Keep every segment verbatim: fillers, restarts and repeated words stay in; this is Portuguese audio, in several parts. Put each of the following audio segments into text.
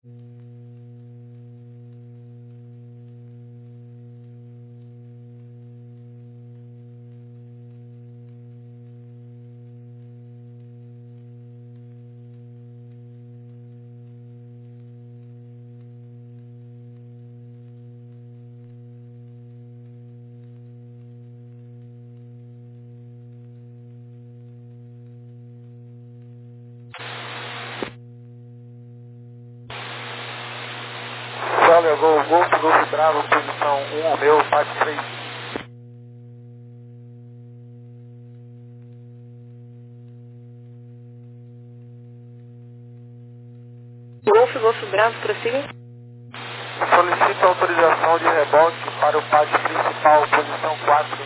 Olha, Golf, Golf, Golf Bravo, posição um ao meu, parte três. Golf, Golf Bravo, prossiga. Solicito autorização de reboque para o pátio principal, posição quatro.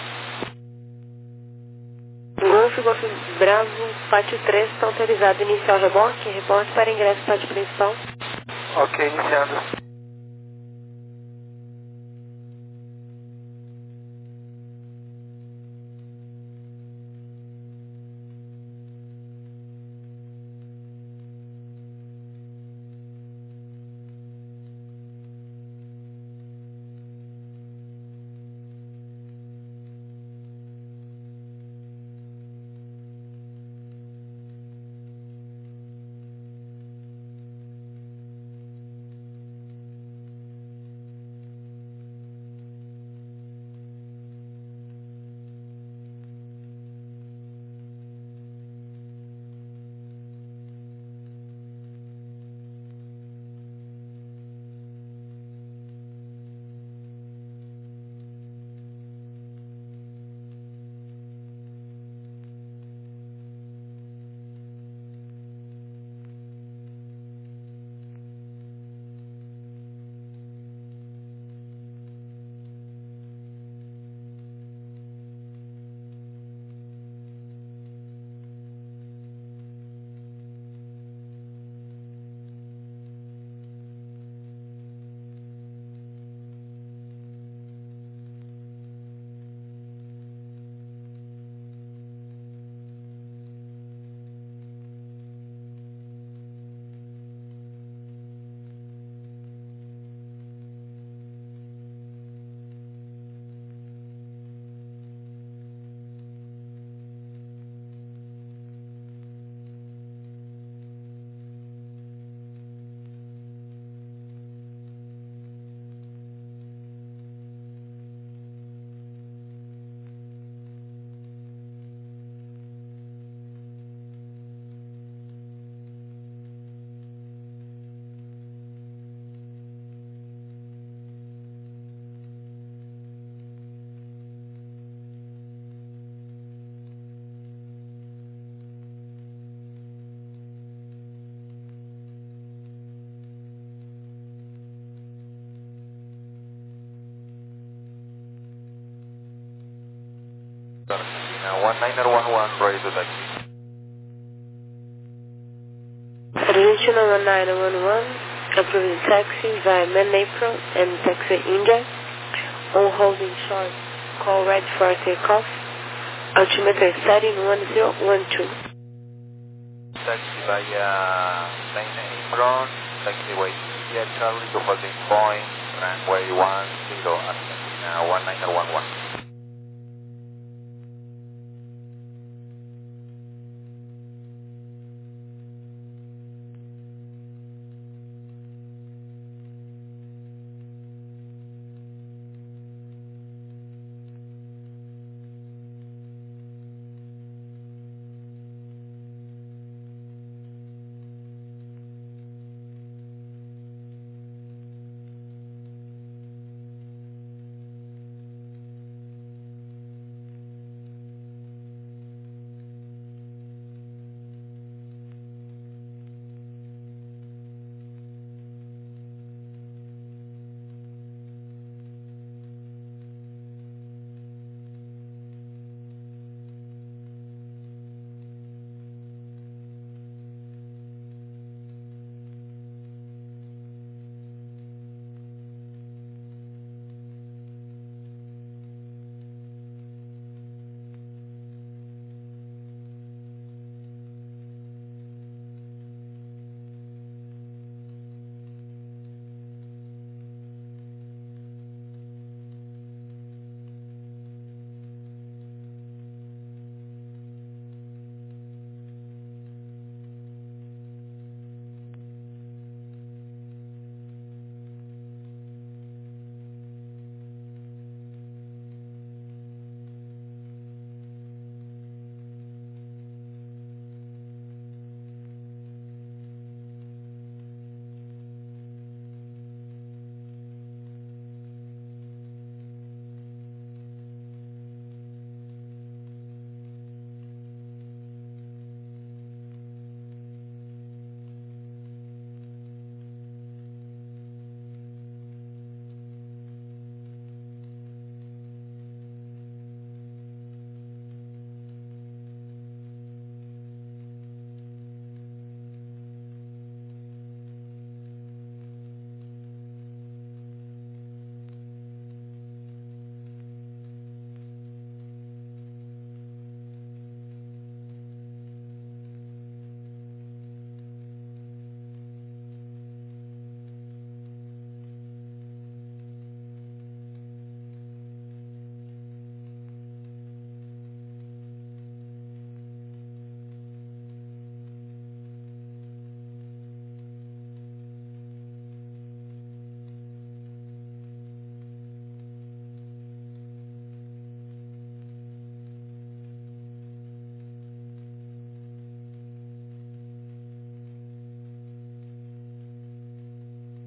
Golf, Golf Bravo, pátio três, está autorizado. Iniciar o reboque, reboque para ingresso pátio principal. Ok, iniciando. one nine one one, ready to taxi. Argentina one nine one one, approving taxi via main apron and taxi India. On holding short, call ready for takeoff. Altimeter setting one zero one two. Taxi via main apron, taxiway India, Charlie to holding point, runway one zero, Argentina one nine one one.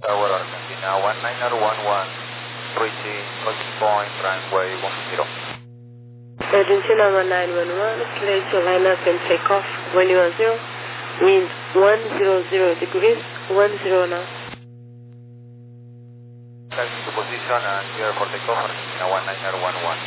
Tower Argentina one nine zero one one, reaching closing point, runway one zero. Argentina one nine one one, clear to line up and take off when you are zero. Wind one hundred degrees, one zero now. Taxi to position and clear for takeoff, Argentina one nine zero one one.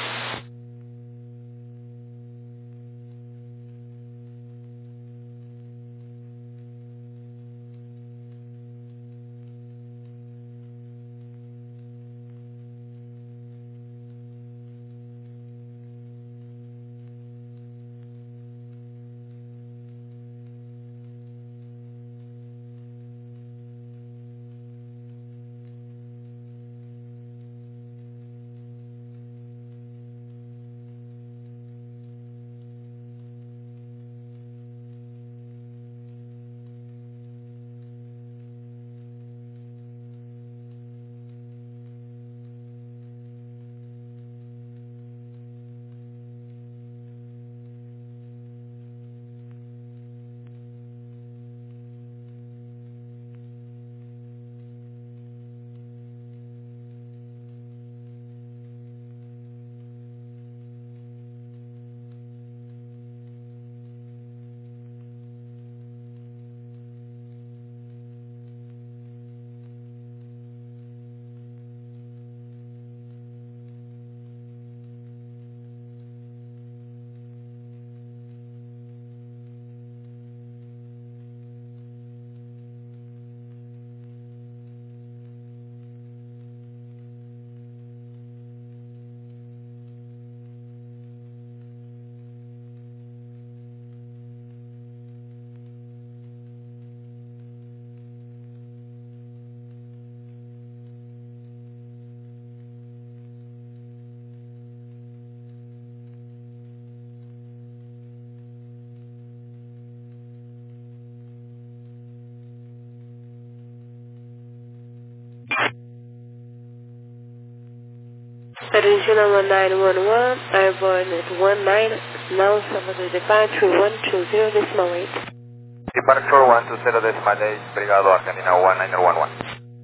Argentina one nine one one, airborne at one nine, now some of the departure one two zero decimal eight. Departure one two zero decimal eight, Brigado Argentina one nine zero one one.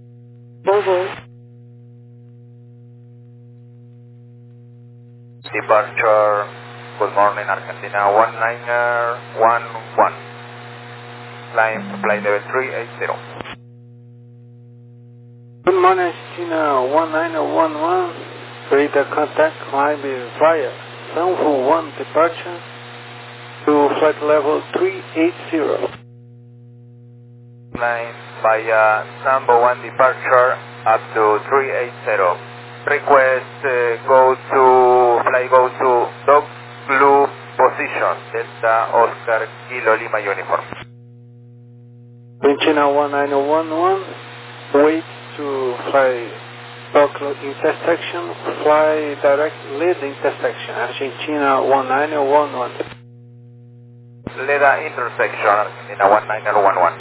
Bonjour. Departure, good morning Argentina one nine one one. Climb to flight level three eight zero. Good morning Argentina one nine one one. Radar contact climb via Sanford one departure to flight level three eight zero. Climb via Sanford one departure up to three eight zero. Request uh, go to, fly go to dog blue position, Delta Oscar Kilo Lima uniform. Argentina one nine one one, wait to fly Buckle intersection, fly direct lead intersection, Argentina one nine one one. Leda intersection, Argentina one nine one one.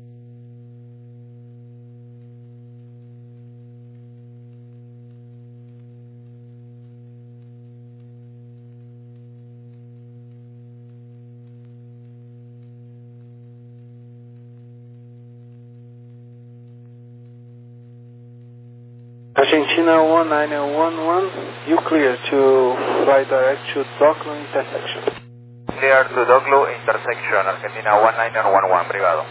Argentina one nine one one, you clear to fly direct to Doclo intersection. Clear to Doclo intersection, Argentina one nine one one, Brigado.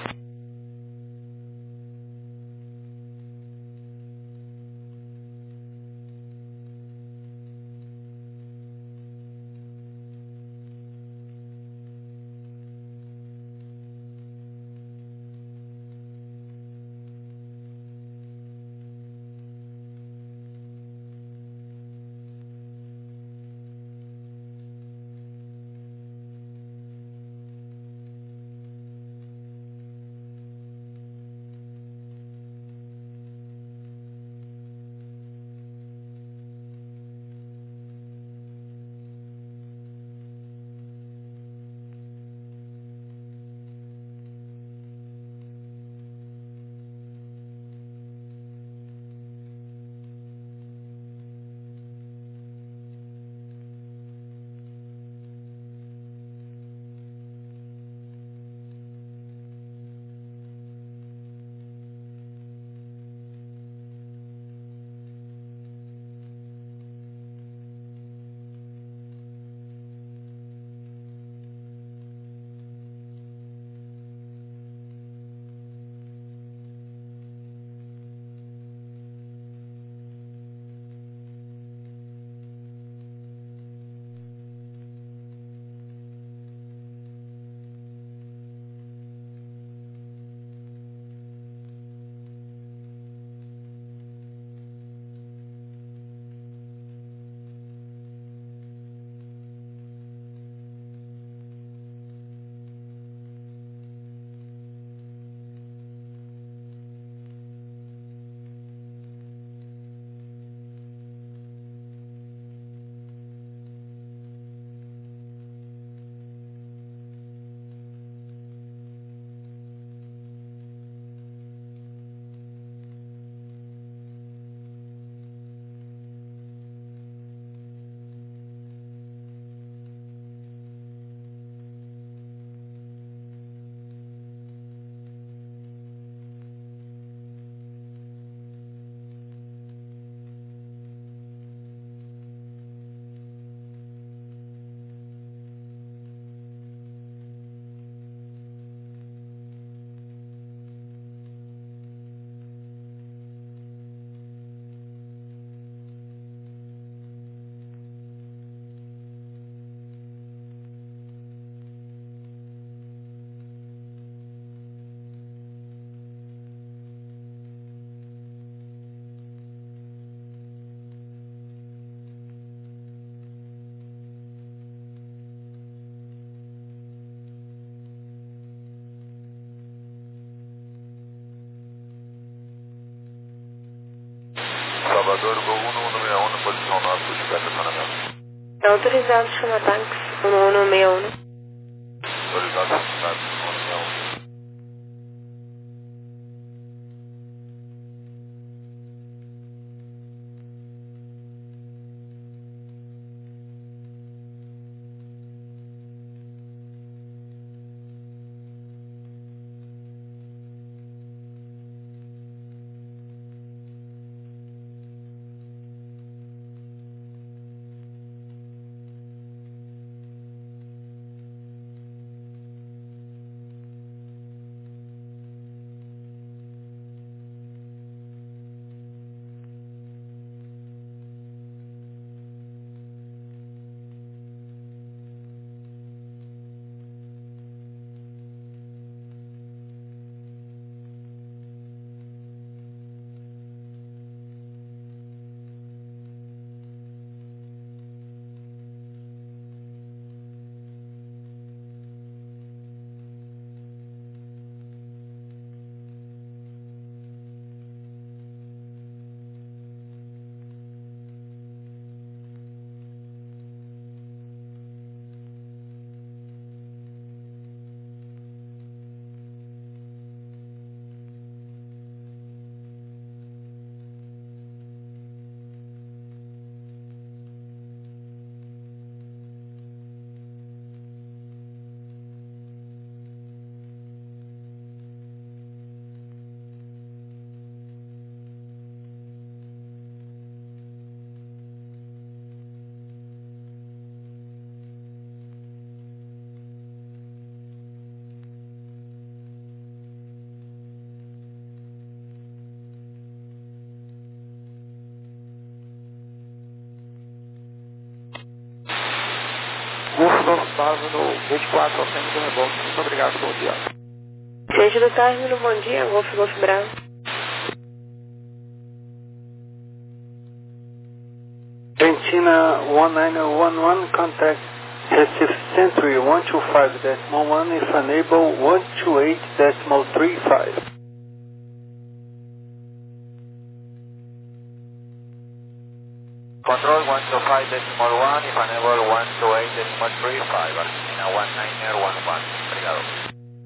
Equador, Gol um um seis um, posição nove, buscar estacionamento. Autorizado chama táxi um um seis um. Autorizado chama táxi um um seis um. Golfo do Gustavo no vinte e quatro, ao centro do reboque. Muito obrigado, bom dia. Gente do término, bom dia, Golf Golf Bravo. Argentina one nine one one, contact Recife Century one two five decimal one, if unable one two eight decimal three five. Control one two five decimal one, if unable one two eight decimal three five, Argentina one nine one one. Obrigado.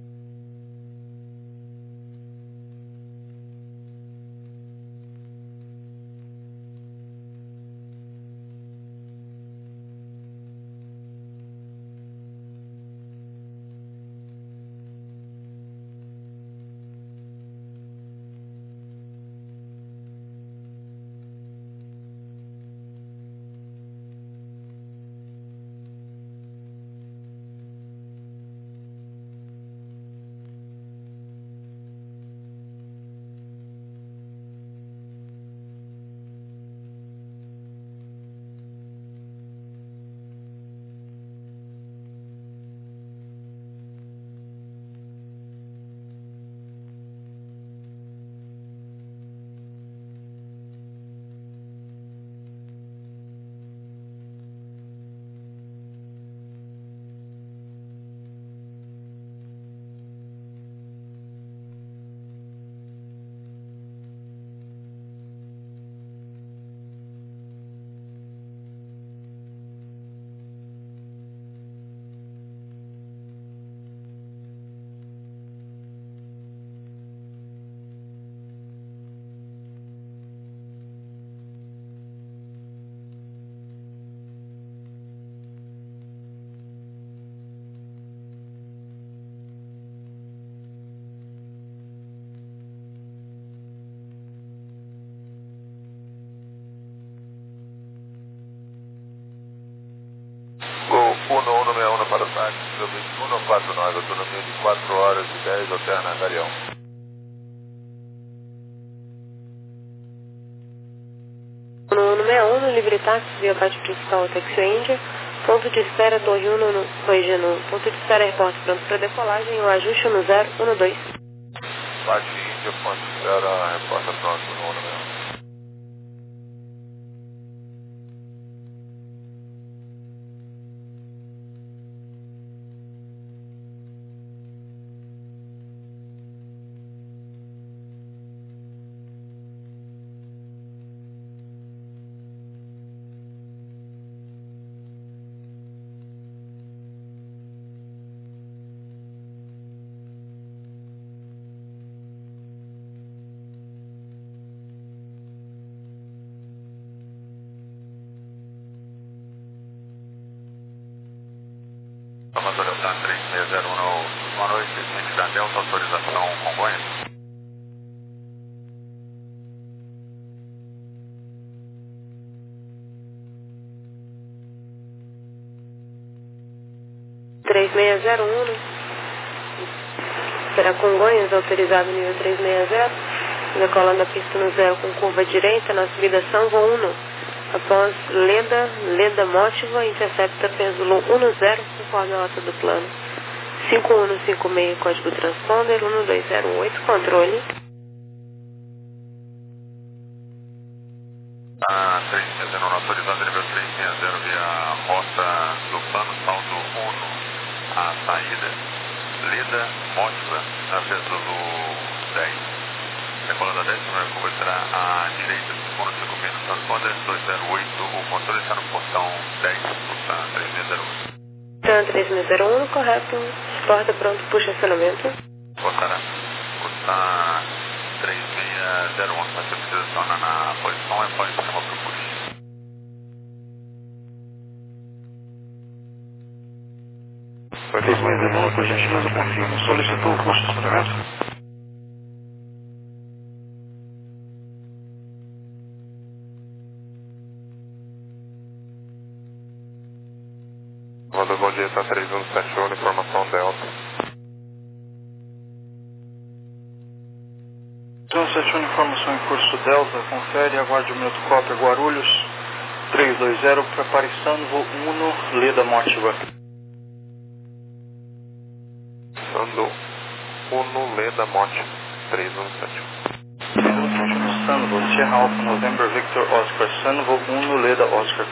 um um seis um para o táxi, quilômetro um quatro nove, autonomia de quatro horas e dez, Hotel Nagarião. um um seis um, no livre táxi, via parte principal Taxi Índia, ponto de espera Torre um, no, corrigindo, ponto de espera aeroporto pronto para decolagem, o ajuste no zero um dois. Parte Índia, ponto de espera, repórter pronto, um um seis um. Tá três seis zero um, boa noite, ciente da Delta, autorização Congonhas. três seis zero um, será Congonhas, autorizado nível três seis zero, decolando a pista no zero com curva direita, na subida São Voluno, após Leda, Leda Mótiva, intercepta pêndulo um zero, conforme a rota do plano. cinco um cinco seis, código transponder, um dois zero oito, controle. Ah, três seis zero um, autorizado nível três seis zero via rota do plano, salto um. A saída, Leda, Mótiva, na pêndulo dez. Decolando a dez, primeira curva será à direita, cinco um cinco seis no transponder, dois zero oito, o controle está no portão dez, Tucson três seis zero um. Tucson três seis zero um, correto, porta pronto para estacionamento. Portará, Tucson três seis zero um, você precisa acionar na posição, é pode chamar para o push. três seis zero um, por gentileza, confirme, solicitou o curso de estacionamento. Comando, bom dia, tá três um sete um, informação Delta. três um sete um, informação em curso Delta, confere, aguarde o minuto cópia, Guarulhos, três dois zero, prepare Sanvo um, Leda Mótiva. Sando um, Leda Mótiva, três um sete um. três um sete um, Sanvo, Sierra Alpha, November, Victor, Oscar, Sanvo um, Leda, Oscar.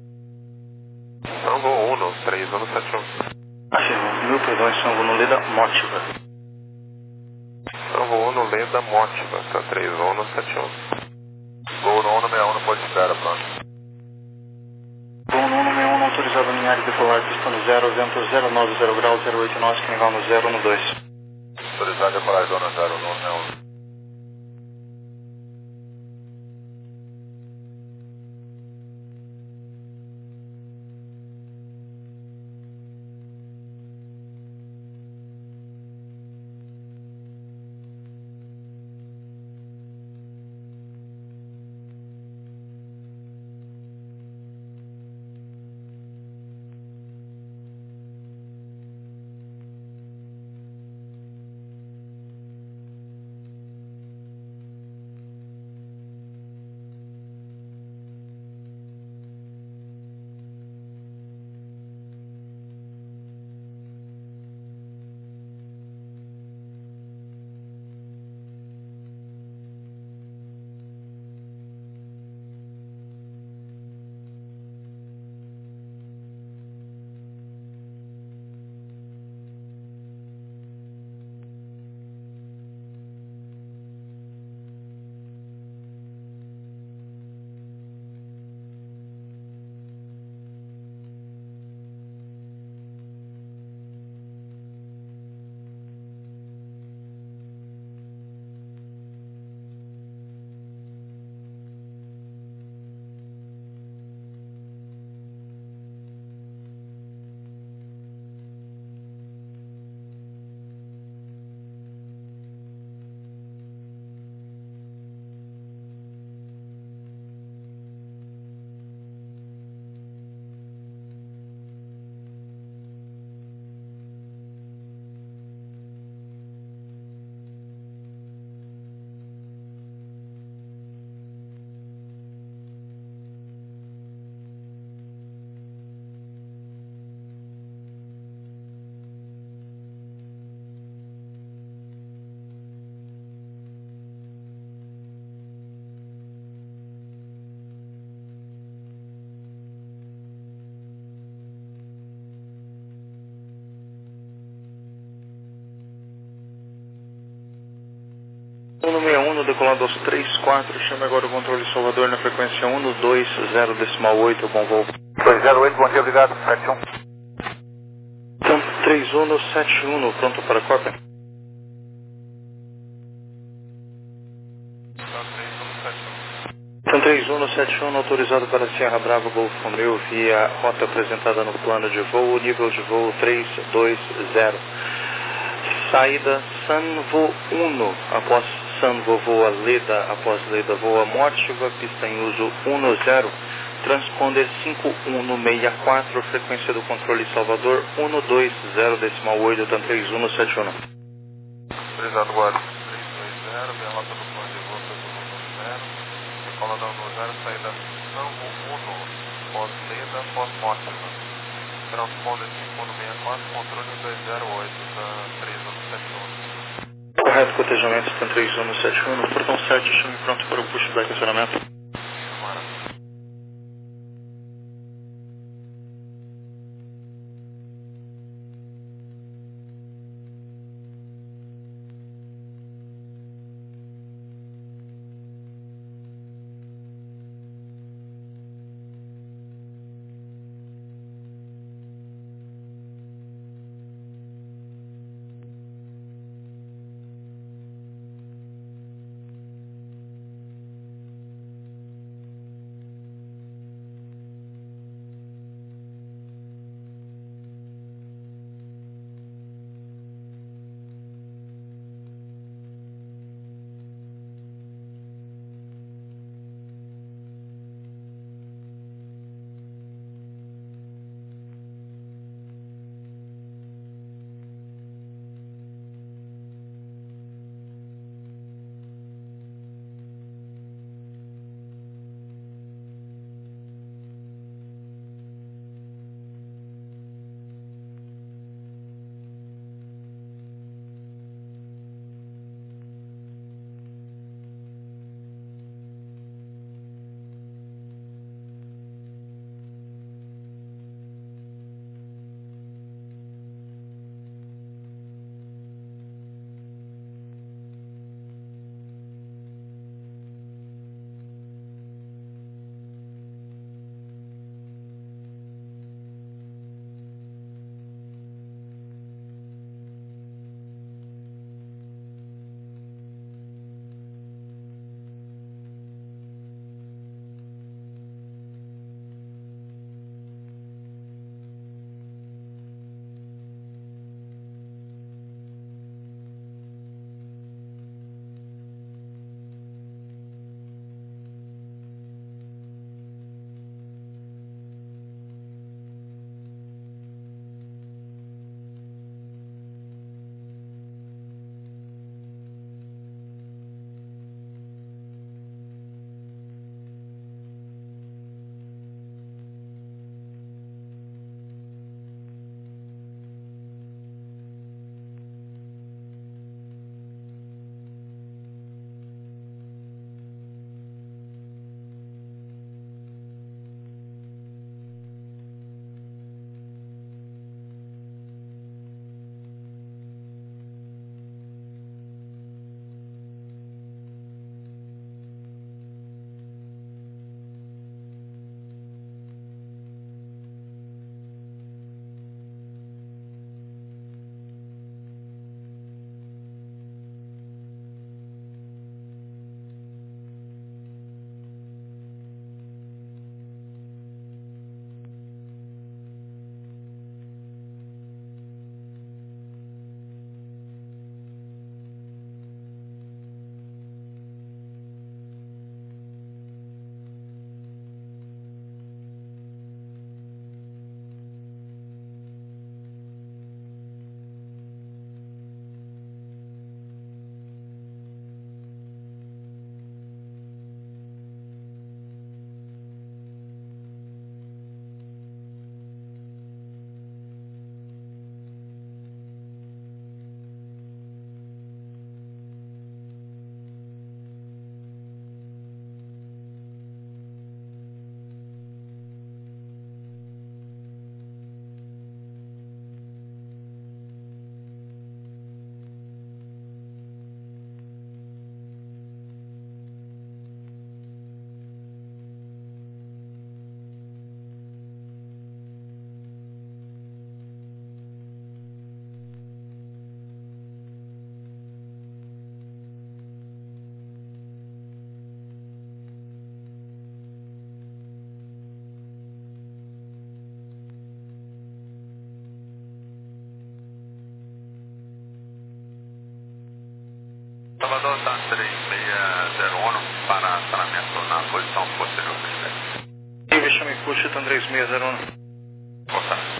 Sanvo um, três um sete um. Ah, mil perdões, Sanvo um, Leda Mótiva. Sanvo um, Leda Mótiva, tá três um sete um. Gol no um sessenta e um, pode espera, pronto. Gol no um sessenta e um, autorizado em área decolar, pista no zero, vento zero nove zero graus, zero oito nove, canal no zero um dois. Autorizado decolar, zona zero nove um. um sessenta e um, decolando aos três quatro, chame agora o controle Salvador na frequência um dois zero decimal oito, bom voo. dois zero oito, bom dia, obrigado, sete um. Então, três um sete um, pronto para a cópia. Então, três um sete um autorizado para Sierra Brava Golf Romeo via rota apresentada no plano de voo, nível de voo três dois zero. Saída Sanvo um, após Sanvo voa Leda, após Leda voa Mortiva, pista em uso um zero, transponder cinco um seis quatro, frequência do controle Salvador um dois zero decimal oito, TAM três um sete um. Autorizado Guarulhos três dois zero, via rota do plano de voo um zero, decola da um zero, saída Sanvo um, pós Leda, pós Mortiva. Transponder cinco um seis quatro, controle dois zero oito, TAM três um sete um. Correto, cotejamento TAM três um sete um, portão sete, chame pronto para o pushback acionamento. adotar três seis zero um para acionamento na posição posterior do Quebec. Vishami Kushita três seis zero um. Boa tarde.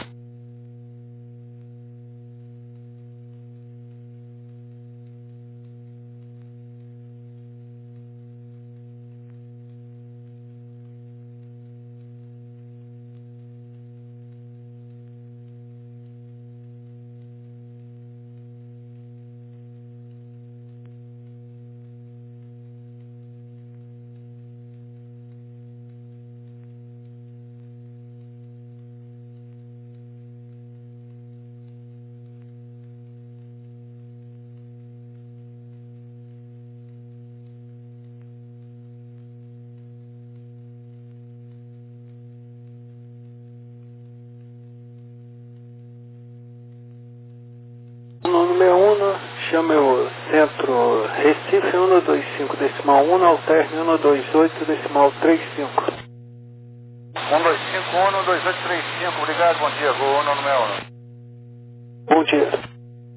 No número um, chame o centro Recife um dois cinco decimal um, alterne um dois oito decimal três cinco. um dois cinco, um dois oito três cinco, obrigado, bom dia, vou no número um. Bom dia.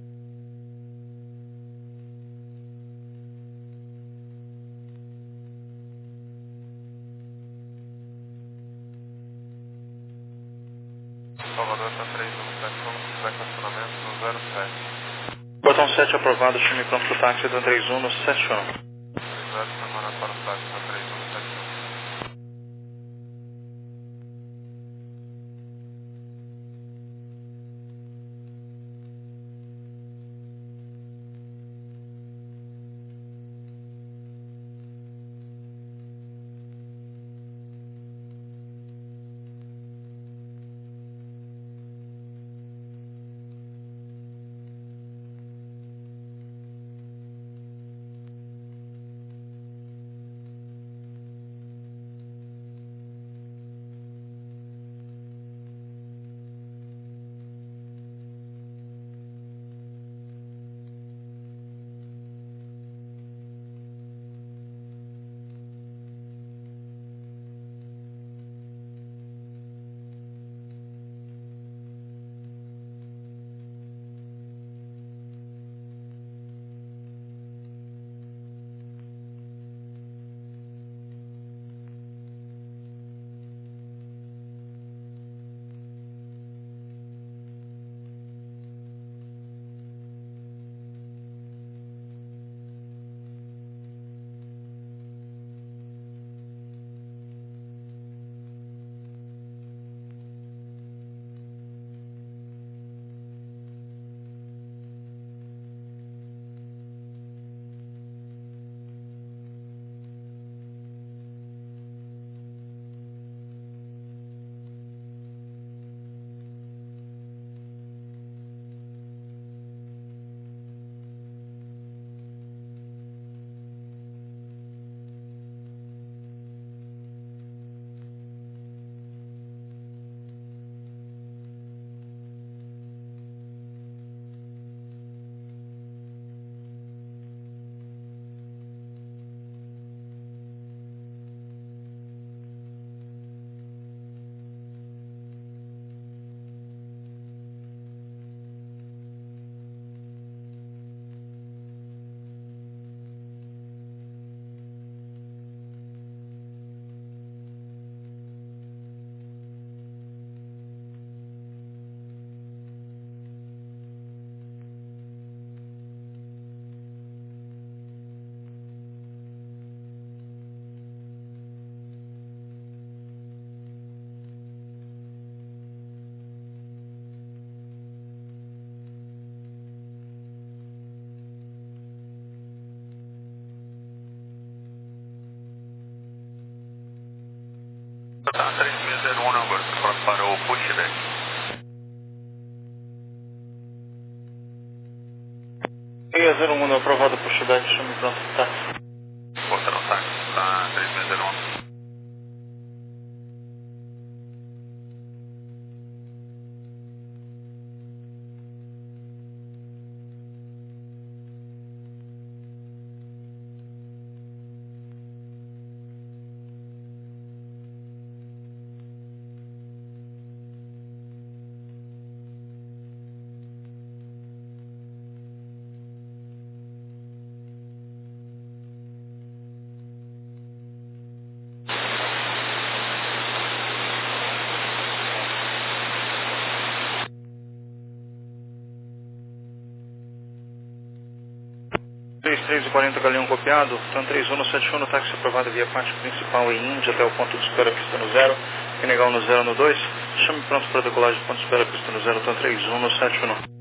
Salvador está três um sete um, Quebec acionamento no zero sete. Botão sete aprovado, time pronto para o táxi da três um no sete um. Autorizado semana para o táxi da três um sete um. Tá três seis zero um agora, pronto para o pushback. seis zero um aprovado, pushback, chame pronto para o táxi. Outra no táxi, tá três seis zero um. três e quarenta, Galeão copiado. TAM três um no sete um, táxi aprovado via parte principal em Índia até o ponto de espera, pista no zero. Senegal no zero no dois. Chame pronto para decolagem, ponto de espera, pista no zero, TAM três um no sete um.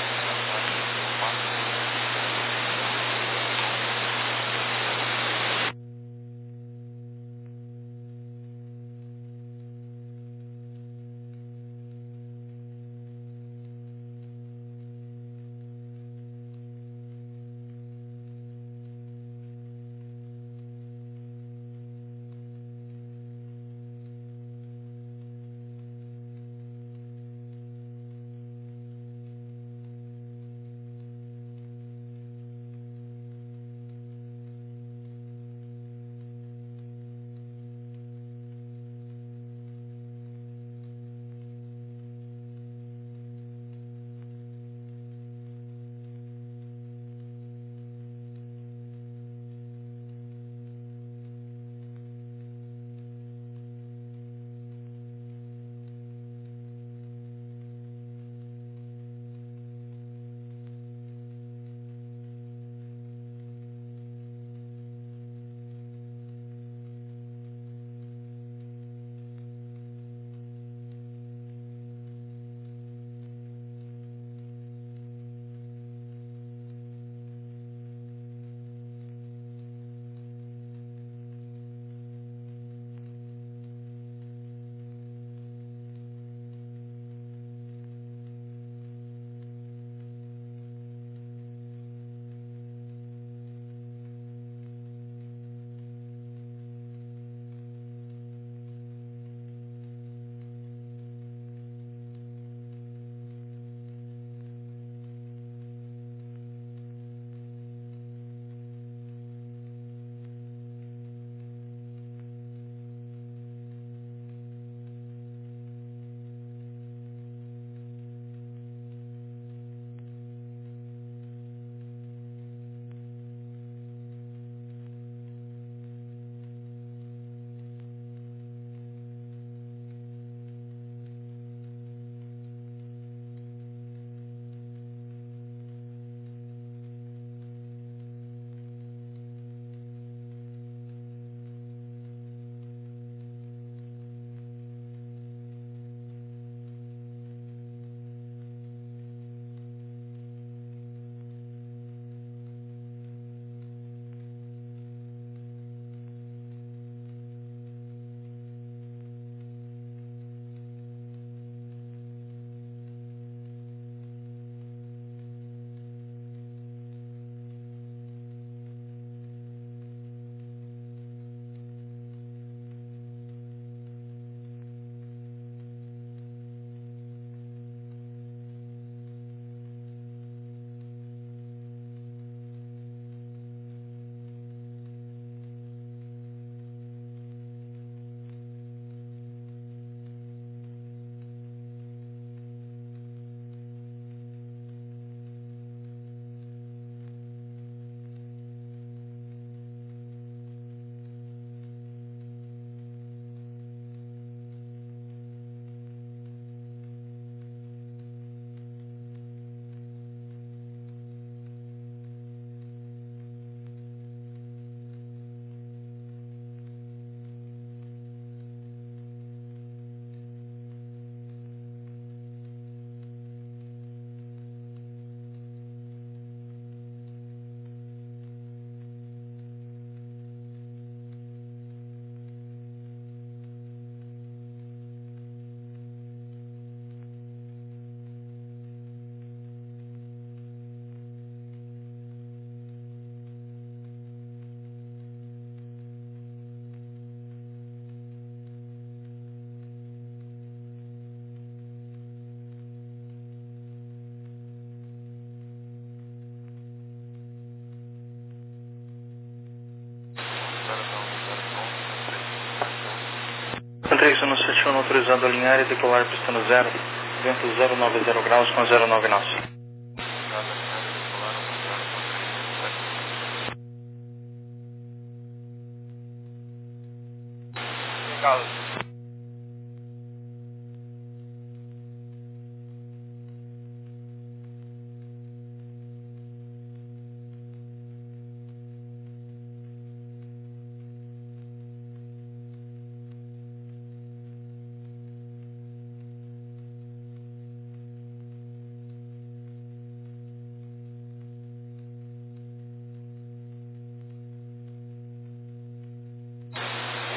três um no sete um, autorizado a alinhar e decolar pista no zero, vento zero nove zero graus com zero nove nós.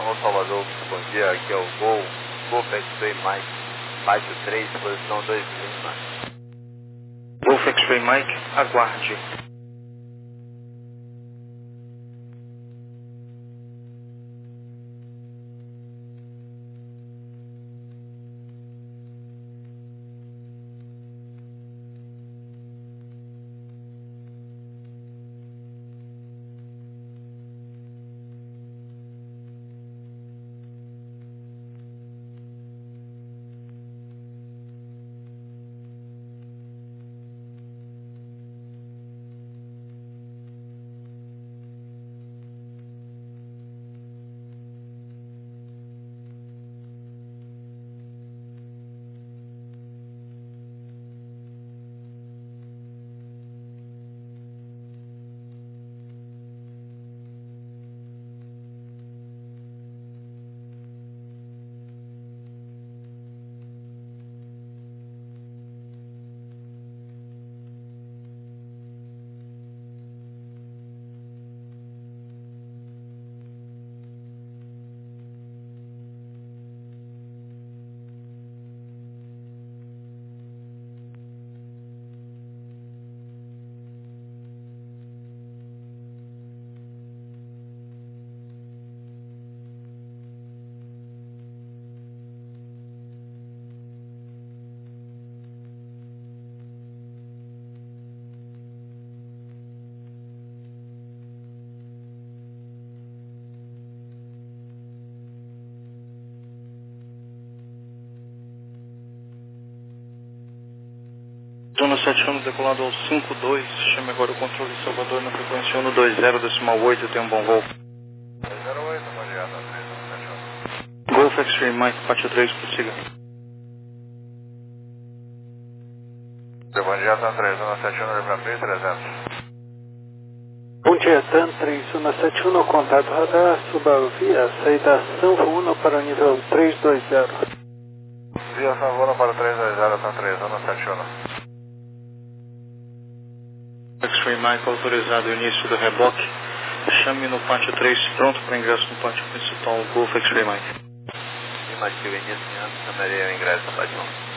Alô Salvador, muito bom dia, aqui é o Gol, Golf X-Ray Mike, Mike três, posição dois Lima. Golf X-Ray Mike, aguarde. Zona sete um, decolado ao cinco dois, chame agora o controle de Salvador na frequência um dois zero decimal oito, tenha um bom voo. dois zero oito, bom dia, tá três zero sete um. Golf X-Ray Mike, quatro três, prossiga. Bom dia, tá três zero sete um, para mil e trezentos. Bom dia, TAN três um sete um, contato radar, suba via, saída São Juan para o nível três dois zero. Via São Juan para três dois zero, tá três zero sete um. X-Ray Mike, autorizado o início do reboque. Chame no pátio três, pronto para ingresso no pátio principal, Golf X-Ray Mike. Afirmativo, iniciando, chamarei o ingresso, pátio um.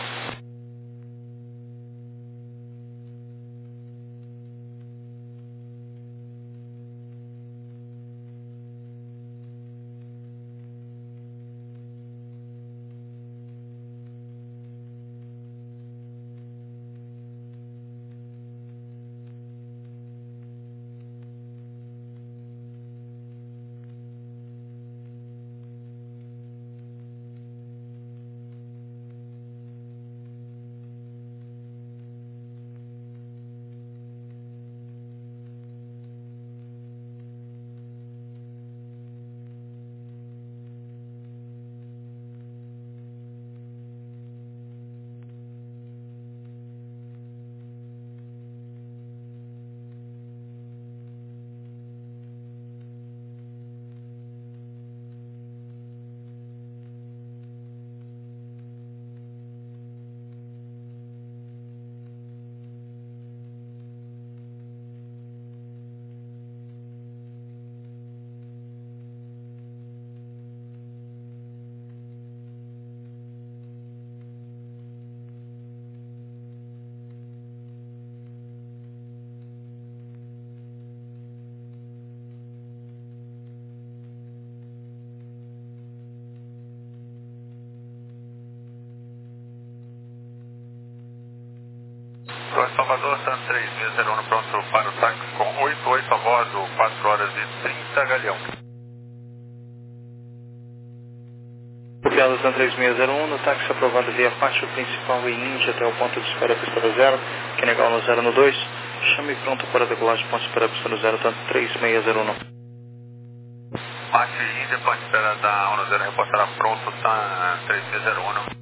Pronto, Salvador, San três seis zero um, pronto para o táxi com oito oito a bordo, quatro horas e trinta galeão. Copiado San três seis zero um, no táxi aprovado via pátio principal e Índia até o ponto de espera pista zero, que negar no zero no dois, chame pronto para decolagem ponto de espera pista zero, tanto três seis zero um. Pátio Índia, ponto de espera da um zero, reportará pronto, San três seis zero um.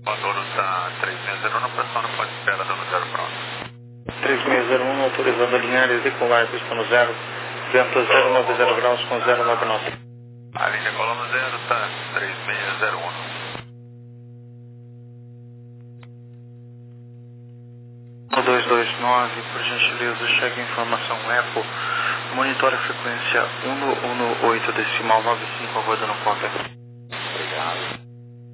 Motor está três seis zero um, pressão não pode esperar no zero pronto. três seis zero um, autorizando a linha decolar, pista no zero, vento zero nove zero graus com zero nove nove. A linha coluna zero está três seis zero um. dois dois nove, por gentileza, chegue a informação Apple, monitore a frequência um um oito decimal nove cinco, aguardando cópia. Obrigado.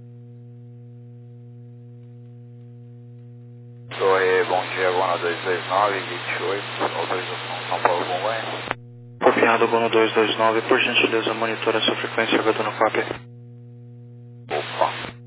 Torre, bom dia, Gono dois dois nove, vinte e oito, autorização São Paulo Congonha. Copiado, Gono dois dois nove, por gentileza, monitore a sua frequência, aguardando cópia. Opa.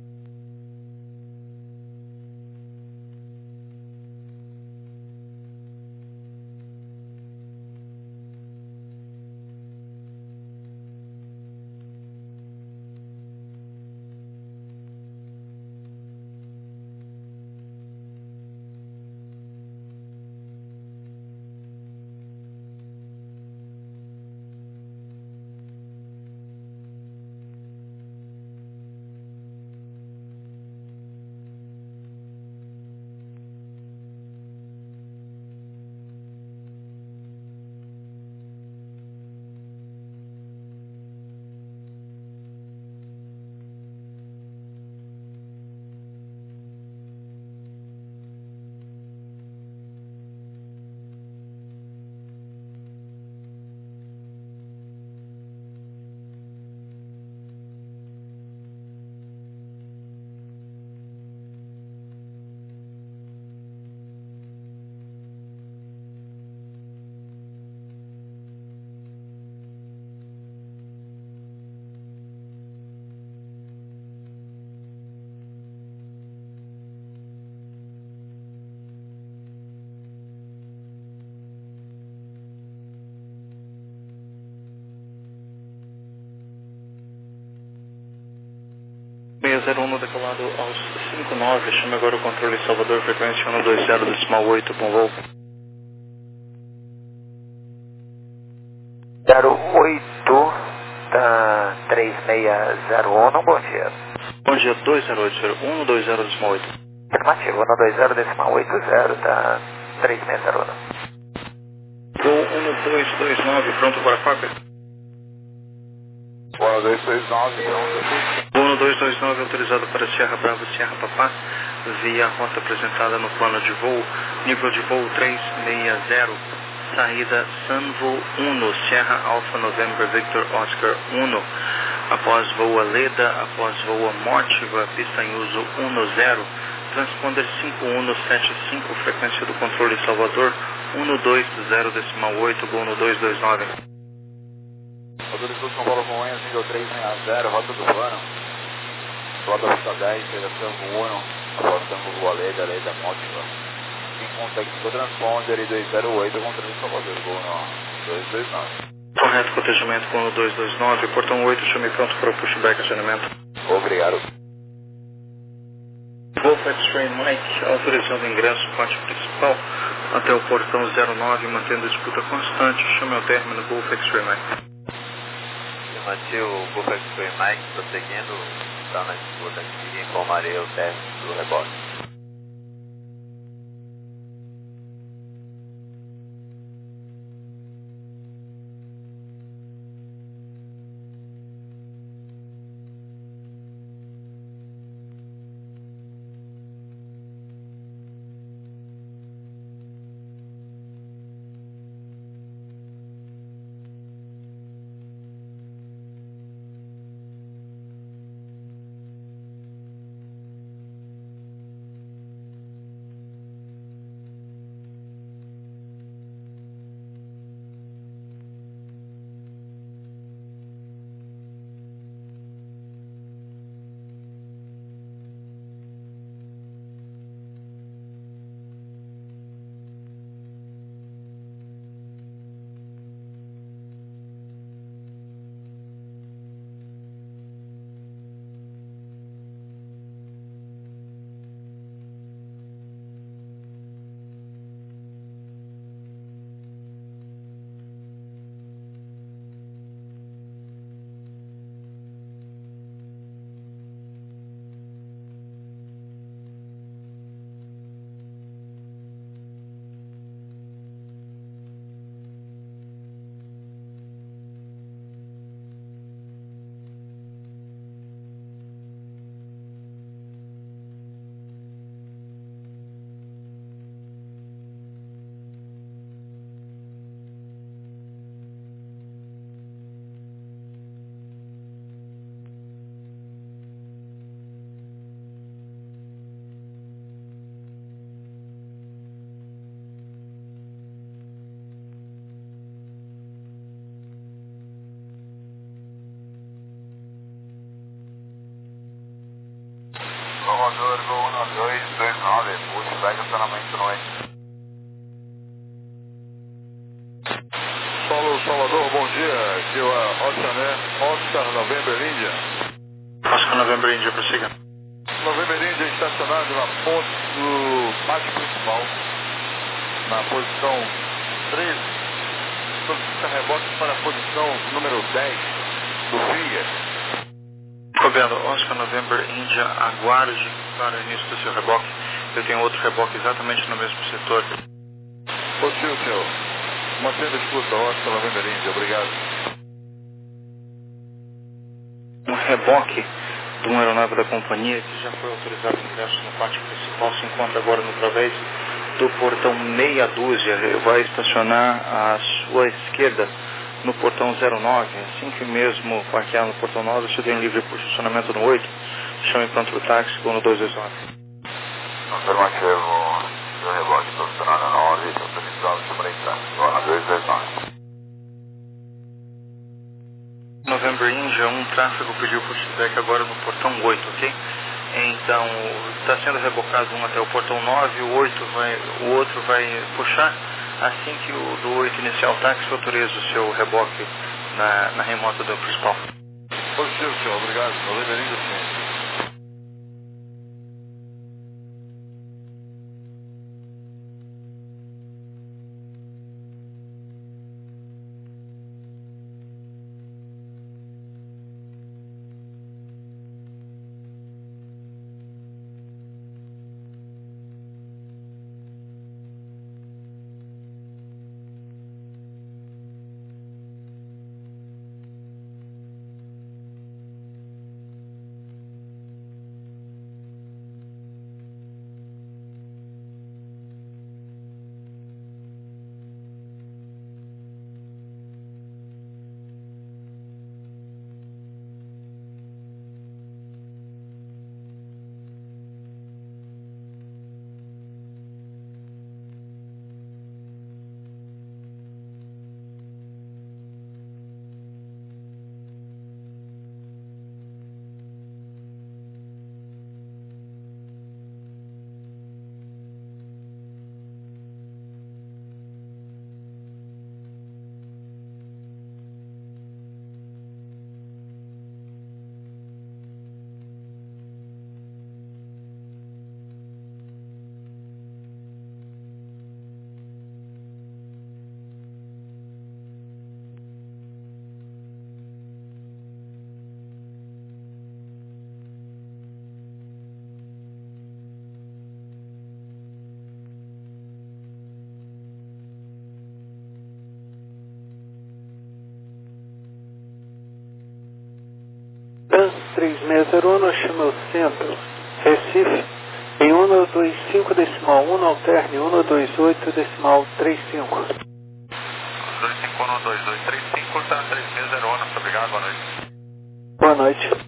seis zero um decolado aos cinco nove, chame agora o controle Salvador, frequência um dois zero decimal oito, bom voo. zero oito da três seis zero um, bom dia. Bom dia, dois zero oito zero um dois zero decimal oito. Afirmativo, um dois zero decimal oito zero da três seis zero um. Voo um dois dois nove, pronto para a cópia. um dois dois nove, pronto. um dois dois nove, autorizado para Sierra Bravo, Sierra Papá, via rota apresentada no plano de voo, nível de voo três seis zero, saída Sanvo um, Sierra Alpha November Victor Oscar um, após voo a Leda, após voo a Mótiva, pista em uso um zero, transponder cinco um sete cinco, frequência do controle Salvador, um dois zero decimal oito, Gol no dois dois nove. Autorização São Paulo Congonhas, nível três seis zero, rota do plano. Rota Vista dez, direção um, apostando Voa Leda, Leda Mótiva. Em contato com o transponder e dois zero oito, controle Salvador, Gol no dois dois nove. Correto, cotejamento com o dois dois nove, portão oito, chame pronto para o pushback acionamento. Obrigado. Golf X-Ray Mike, autorizando ingresso parte principal até o portão zero nove, mantendo disputa constante, chame ao término Golf X-Ray Mike. Afirmativo, Golf X-Ray Mike, prosseguindo, está na disputa aqui, informarei o término do rebote. posicionamento no oito. Paulo Salvador, bom dia. Aqui é o Oscar, né? Oscar November India. Oscar November India, prossiga. November India estacionado na ponte do pátio principal, na posição treze, solicita reboque para a posição número dez do Finger. Cobrando, Oscar November India, aguarde para o início do seu reboque. Eu tenho outro reboque exatamente no mesmo setor. Positivo, senhor. Mantendo a escuta, Oscar November India, obrigado. Um reboque de uma aeronave da companhia que já foi autorizado o ingresso no pátio principal se encontra agora no através do portão meia dúzia. Vai estacionar à sua esquerda no portão zero nove. Assim que mesmo parquear no portão nove, você tem livre por estacionamento no oito. Chame pronto o táxi com o dois dois nove. Afirmativo, seu reboque posicionado na órbita, autorizado o número de tráfego na dois dois nove. November India, um tráfego pediu por feedback agora no portão oito, ok? Então, está sendo rebocado um até o portão nove, o, oito vai, o outro vai puxar. Assim que o do oito iniciar o táxi, autoriza o seu reboque na, na remota do principal. Positivo, senhor, obrigado. November India, sim. três seis zero um, chama o centro, Recife, em um dois cinco decimal um, alterne um dois oito decimal trinta e cinco. dois cinco um, dois dois três cinco, tá três seis zero um, muito obrigado, boa noite. Boa noite.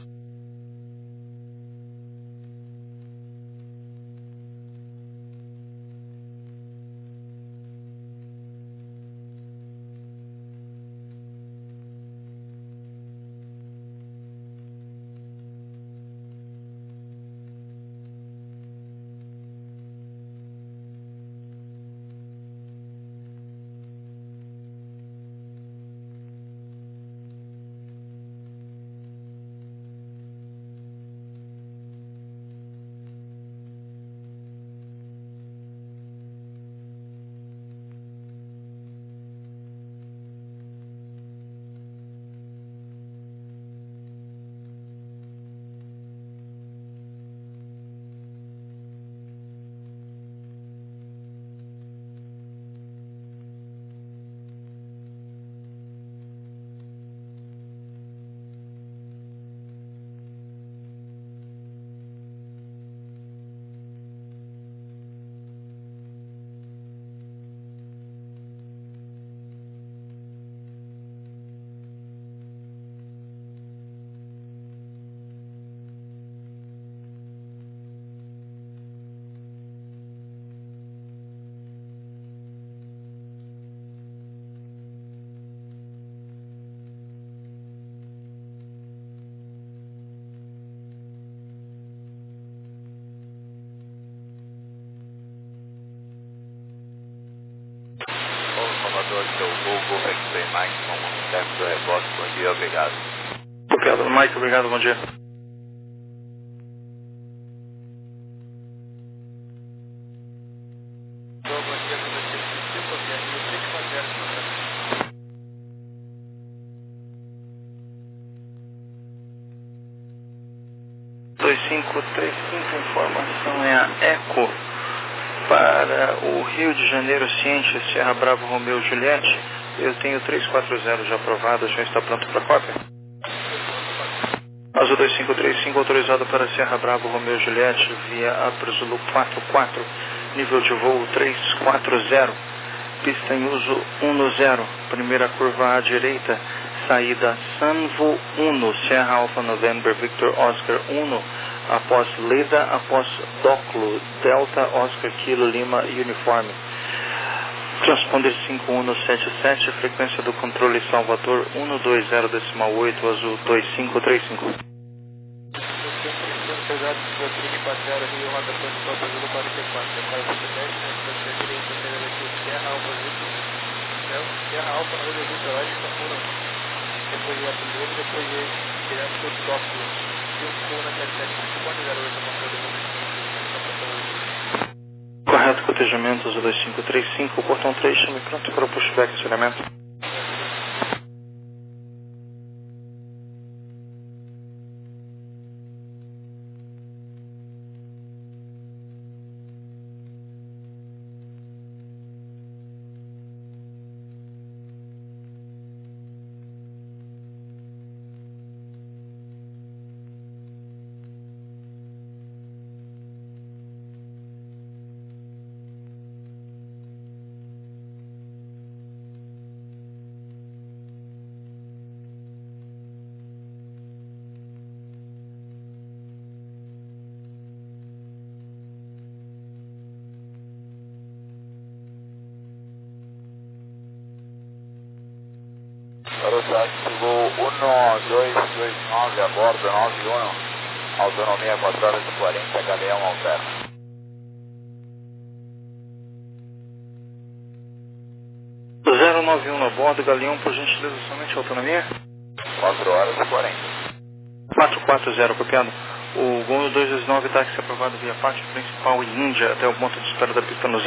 Mike, com tempo do repórter. Bom dia, obrigado. Copiado, Mike, obrigado, bom dia. dois cinco três cinco, informação é a Eco para o Rio de Janeiro Ciente, Sierra Bravo Romeu Juliette. Eu tenho três quatro zero já aprovado, já está pronto para cópia. Azul dois cinco três cinco autorizado para Sierra Bravo Romeu Juliette via Apro quatro quatro, nível de voo três quatro zero, pista em uso um zero, primeira curva à direita, saída Sanvo um, Sierra Alpha November Victor Oscar um, após Leda, após Doclo, Delta Oscar Kilo Lima Uniforme. Transponder cinco um sete sete, frequência do controle Salvador um dois zero decimal oito, azul dois cinco três cinco. Sierra Alpha November Victor Oscar um. Depois ia primeiro, depois ia direto para o Tóquio. cinco na sete sete cinco, pode zero oito, correto, cotejamento, azul dois cinco três cinco, portão três, chame pronto para o pushback, acionamento. Aerotáxi voo um dois dois nove a bordo nove um, autonomia quatro horas e quarenta, Galeão alterna. zero nove um a bordo, Galeão, por gentileza, somente autonomia? quatro horas e quarenta. quatro quatro zero, copiado. O Gol dois dois nove, táxi aprovado via parte principal e Índia até o ponto de espera da pista no